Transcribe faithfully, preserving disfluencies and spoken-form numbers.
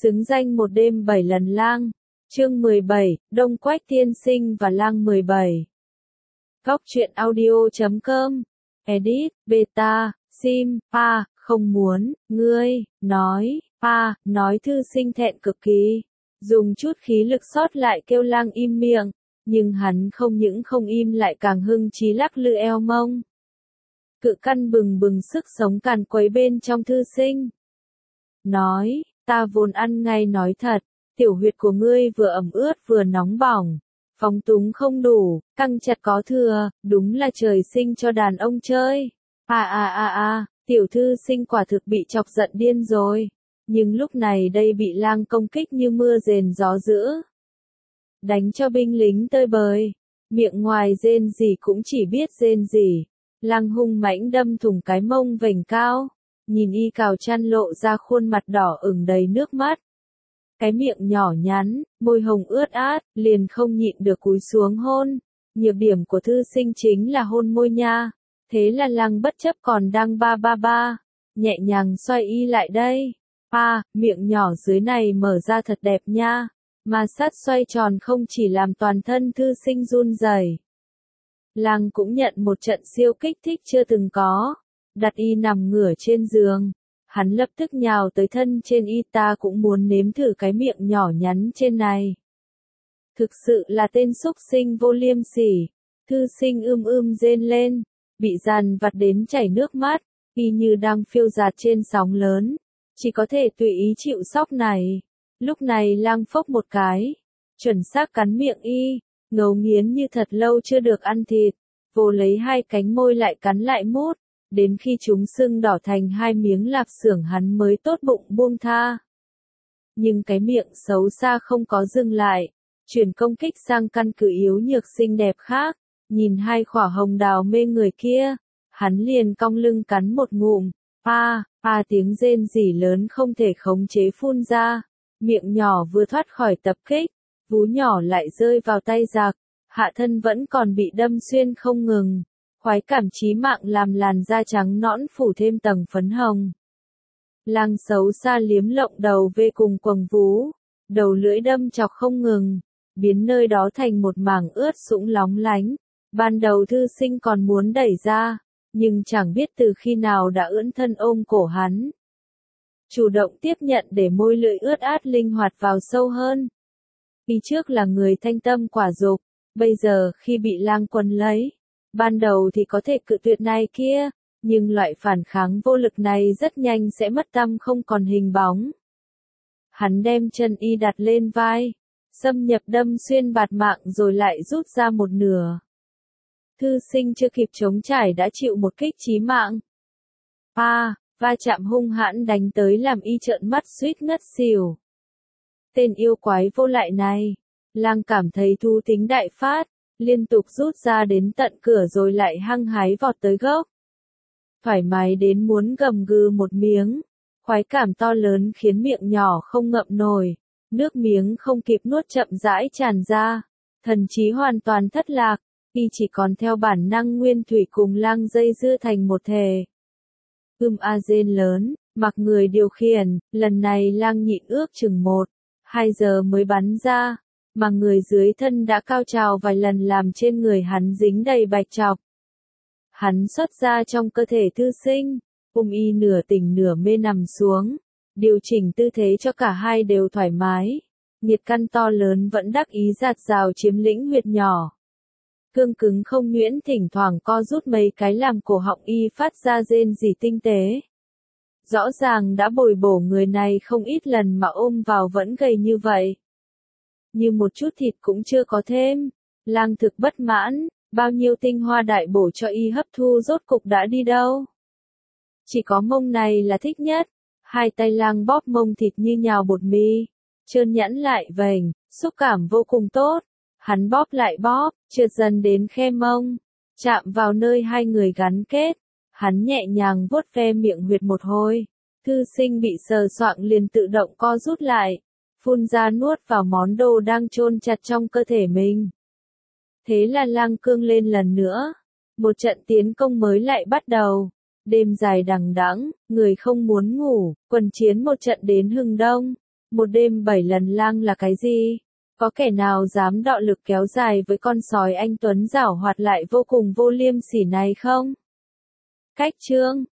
Xứng danh một đêm bảy lần lang. Chương mười bảy, Đông Quách tiên sinh và lang mười bảy. Góc truyện audio chấm com. Edit, beta, sim, pa, không muốn, ngươi, nói, pa, nói thư sinh thẹn cực kỳ. Dùng chút khí lực sót lại kêu lang im miệng, nhưng hắn không những không im lại càng hưng chí lắc lư eo mông. Cự căn bừng bừng sức sống càn quấy bên trong thư sinh. Nói, ta vốn ăn ngay nói thật, tiểu huyệt của ngươi vừa ẩm ướt vừa nóng bỏng, phóng túng không đủ, căng chặt có thừa, đúng là trời sinh cho đàn ông chơi. À à à à, tiểu thư sinh quả thực bị chọc giận điên rồi, nhưng lúc này đây bị lang công kích như mưa rền gió dữ. Đánh cho binh lính tơi bời, miệng ngoài rên gì cũng chỉ biết rên gì. Lang hung mãnh đâm thủng cái mông vành cao, nhìn y cào chăn lộ ra khuôn mặt đỏ ửng đầy nước mắt. Cái miệng nhỏ nhắn, môi hồng ướt át, liền không nhịn được cúi xuống hôn. Nhược điểm của thư sinh chính là hôn môi nha. Thế là lang bất chấp còn đang ba ba ba, nhẹ nhàng xoay y lại đây. Pa, miệng nhỏ dưới này mở ra thật đẹp nha. Mà sát xoay tròn không chỉ làm toàn thân thư sinh run rẩy. Lang cũng nhận một trận siêu kích thích chưa từng có. Đặt y nằm ngửa trên giường. Hắn lập tức nhào tới thân trên y, ta cũng muốn nếm thử cái miệng nhỏ nhắn trên này. Thực sự là tên xúc sinh vô liêm sỉ. Thư sinh ưm ưm rên lên, bị dằn vặt đến chảy nước mắt, y như đang phiêu dạt trên sóng lớn, chỉ có thể tùy ý chịu sóc này. Lúc này lang phốc một cái, chuẩn xác cắn miệng y, ngấu nghiến như thật lâu chưa được ăn thịt, vồ lấy hai cánh môi lại cắn lại mút. Đến khi chúng sưng đỏ thành hai miếng lạp xưởng hắn mới tốt bụng buông tha. Nhưng cái miệng xấu xa không có dừng lại, chuyển công kích sang căn cứ yếu nhược xinh đẹp khác, nhìn hai khỏa hồng đào mê người kia, hắn liền cong lưng cắn một ngụm, pa, pa tiếng rên rỉ lớn không thể khống chế phun ra, miệng nhỏ vừa thoát khỏi tập kích, vú nhỏ lại rơi vào tay giặc, hạ thân vẫn còn bị đâm xuyên không ngừng. Khoái cảm chí mạng làm làn da trắng nõn phủ thêm tầng phấn hồng. Lang xấu xa liếm lộng đầu về cùng quầng vú, đầu lưỡi đâm chọc không ngừng, biến nơi đó thành một mảng ướt sũng lóng lánh. Ban đầu thư sinh còn muốn đẩy ra, nhưng chẳng biết từ khi nào đã ưỡn thân ôm cổ hắn. Chủ động tiếp nhận để môi lưỡi ướt át linh hoạt vào sâu hơn. Khi trước là người thanh tâm quả dục, bây giờ khi bị lang quấn lấy. Ban đầu thì có thể cự tuyệt này kia, nhưng loại phản kháng vô lực này rất nhanh sẽ mất tâm không còn hình bóng. Hắn đem chân y đặt lên vai, xâm nhập đâm xuyên bạt mạng rồi lại rút ra một nửa. Thư sinh chưa kịp chống trải đã chịu một kích chí mạng. Pa, va chạm hung hãn đánh tới làm y trợn mắt suýt ngất xỉu. Tên yêu quái vô lại này, lang cảm thấy thú tính đại phát. Liên tục rút ra đến tận cửa rồi lại hăng hái vọt tới gốc. Thoải mái đến muốn gầm gừ một miếng. Khoái cảm to lớn khiến miệng nhỏ không ngậm nổi. Nước miếng không kịp nuốt chậm rãi tràn ra. Thần trí hoàn toàn thất lạc. Y chỉ còn theo bản năng nguyên thủy cùng lang dây dưa thành một thể. Ưm a rên lớn, mặc người điều khiển, lần này lang nhịn ước chừng một, hai giờ mới bắn ra. Mà người dưới thân đã cao trào vài lần làm trên người hắn dính đầy bạch trọc. Hắn xuất ra trong cơ thể thư sinh, ôm y nửa tỉnh nửa mê nằm xuống, điều chỉnh tư thế cho cả hai đều thoải mái. Nhiệt căn to lớn vẫn đắc ý giạt rào chiếm lĩnh huyệt nhỏ. Cương cứng không nhuyễn thỉnh thoảng co rút mấy cái làm cổ họng y phát ra rên rỉ tinh tế. Rõ ràng đã bồi bổ người này không ít lần mà ôm vào vẫn gầy như vậy. Như một chút thịt cũng chưa có thêm. Lang thực bất mãn, bao nhiêu tinh hoa đại bổ cho y hấp thu rốt cục đã đi đâu. Chỉ có mông này là thích nhất. Hai tay lang bóp mông thịt như nhào bột mì, trơn nhẵn lại vành, xúc cảm vô cùng tốt. Hắn bóp lại bóp, trượt dần đến khe mông, chạm vào nơi hai người gắn kết. Hắn nhẹ nhàng vuốt ve miệng huyệt một hồi. Thư sinh bị sờ soạng liền tự động co rút lại. Phun ra nuốt vào món đồ đang chôn chặt trong cơ thể mình. Thế là lang cương lên lần nữa. Một trận tiến công mới lại bắt đầu. Đêm dài đằng đẵng, người không muốn ngủ, quần chiến một trận đến hừng đông. Một đêm bảy lần lang là cái gì? Có kẻ nào dám đọ lực kéo dài với con sói anh Tuấn giảo hoạt lại vô cùng vô liêm sỉ này không? Cách chương